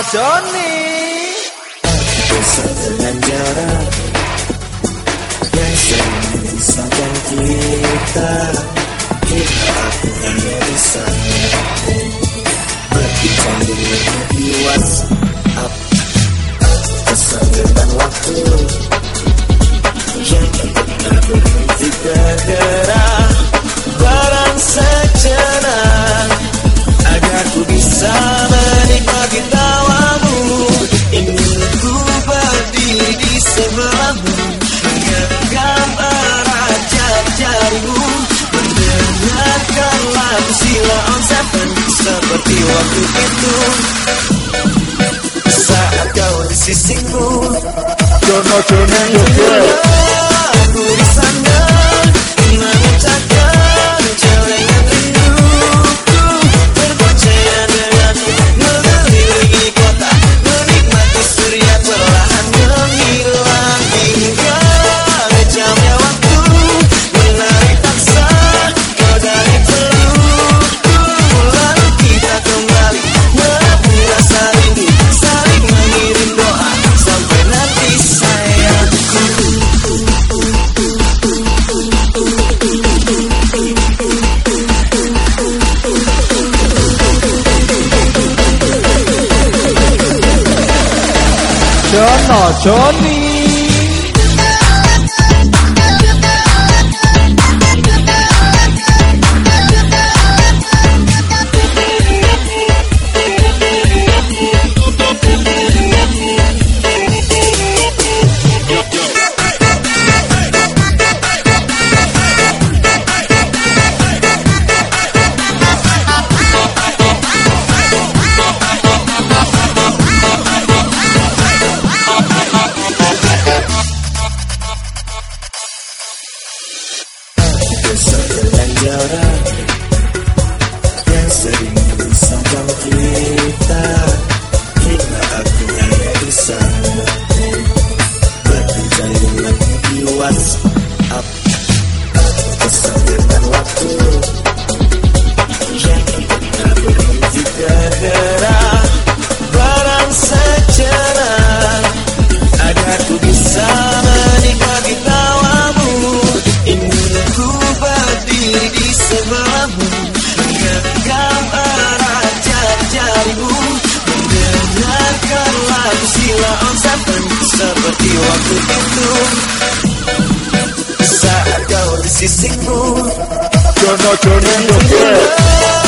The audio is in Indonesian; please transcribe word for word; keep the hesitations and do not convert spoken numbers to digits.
Johnny. Besar dengan jarak yang sering memisahkan kita. Kita aku hanya bisa berbincang dengan di WhatsApp. Kesan dengan waktu yang tak pernah berhenti bergerak. Barang sejenak agar ku bisa menikmati tawamu. Ingin ku berdiri di sebelahmu, menggenggam erat jari-jarimu, mendengarkan lagu Sheila on Seven seperti waktu itu saat kau di sisiku. Jono Jono Jono. Aku di sana mengucapkan celengan rinduku, berboncengan denganmu, mengelilingi kota, menikmati surya perlahan menghilang hingga kejamnya waktu menarik paksa kau dari pelukku. Lalu kita kembali menabung rasa rindu, saling mengirim doa sampai nanti sayangku. Jono Johnny. Besar dengan jarak yang sering memisahkan kita. Kita aku hanya bisa berbincang dengan di WhatsApp. Kesan dengan waktu yang tak pernah berhenti bergerak. Barang sejenak agar ku bisa menikmati tawamu. Ingin ku berdiri di sebelahmu, menggenggam erat jari-jarimu, mendengarkan lagu Sheila on Seven seperti waktu itu saat kau di sisiku. Jono Jono Jono.